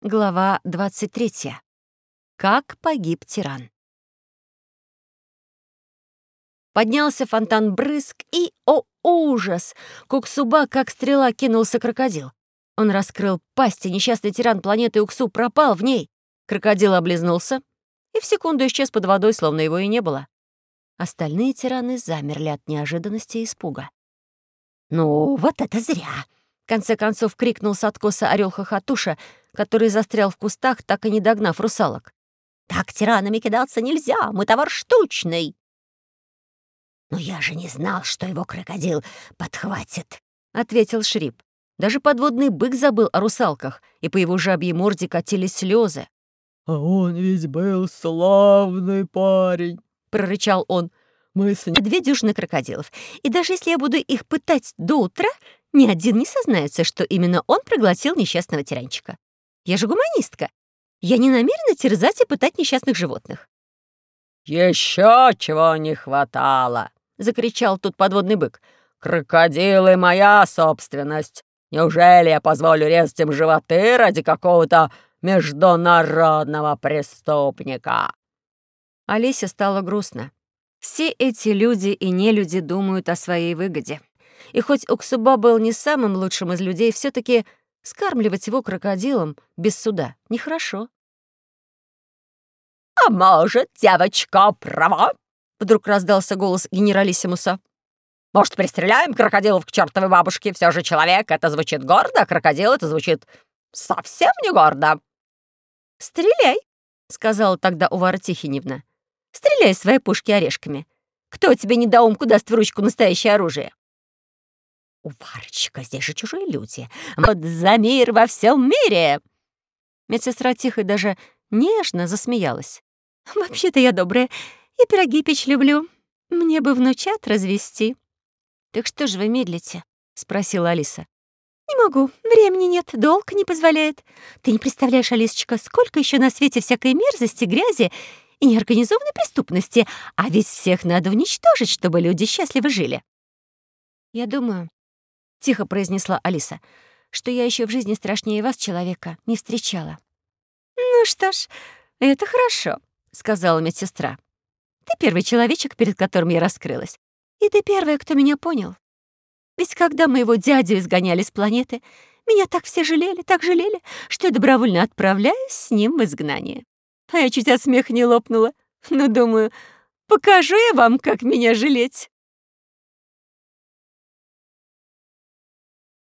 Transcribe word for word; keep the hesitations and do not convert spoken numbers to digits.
Глава двадцать третья. Как погиб тиран. Поднялся фонтан брызг, и, о ужас! Куксуба, как стрела, кинулся крокодил. Он раскрыл пасть, и несчастный тиран планеты Уксу пропал в ней. Крокодил облизнулся и в секунду исчез под водой, словно его и не было. Остальные тираны замерли от неожиданности и испуга. «Ну, вот это зря!» — в конце концов крикнул с откоса орел Хохотуша, который застрял в кустах, так и не догнав русалок. «Так тиранами кидаться нельзя, мы товар штучный!» «Но я же не знал, что его крокодил подхватит», — ответил Шрип. Даже подводный бык забыл о русалках, и по его жабьей морде катились слезы. «А он ведь был славный парень», — прорычал он. «Мы с ним...» Две дюжины крокодилов, и даже если я буду их пытать до утра, ни один не сознается, что именно он проглотил несчастного тиранчика. Я же гуманистка. Я не намерена терзать и пытать несчастных животных». «Еще чего не хватало!» — закричал тут подводный бык. «Крокодилы — моя собственность. Неужели я позволю резать им животы ради какого-то международного преступника?» Алисе стало грустно. Все эти люди и нелюди думают о своей выгоде. И хоть Уксуба был не самым лучшим из людей, все таки скармливать его крокодилом без суда нехорошо. «А может, девочка права?» — вдруг раздался голос генералиссимуса. «Может, пристреляем крокодилов к чертовой бабушке? Все же человек — это звучит гордо, а крокодил — это звучит совсем не гордо». «Стреляй», — сказала тогда Увара Тихиневна. «Стреляй свои пушки орешками. Кто тебе недоумку даст в ручку настоящее оружие?» «Уварочка, здесь же чужие люди. Вот за мир во всем мире!» Медсестра тихо и даже нежно засмеялась. «Вообще-то я добрая, и пироги печь люблю. Мне бы внучат развести». «Так что же вы медлите?» — спросила Алиса. «Не могу, времени нет, долг не позволяет. Ты не представляешь, Алисочка, сколько еще на свете всякой мерзости, грязи и неорганизованной преступности, а ведь всех надо уничтожить, чтобы люди счастливо жили». «Я думаю», — тихо произнесла Алиса, «что я еще в жизни страшнее вас, человека, не встречала». «Ну что ж, это хорошо», — сказала медсестра. «Ты первый человечек, перед которым я раскрылась. И ты первая, кто меня понял. Ведь когда моего дядю изгоняли с планеты, меня так все жалели, так жалели, что я добровольно отправляюсь с ним в изгнание. А я чуть от смеха не лопнула. Ну, думаю, покажу я вам, как меня жалеть».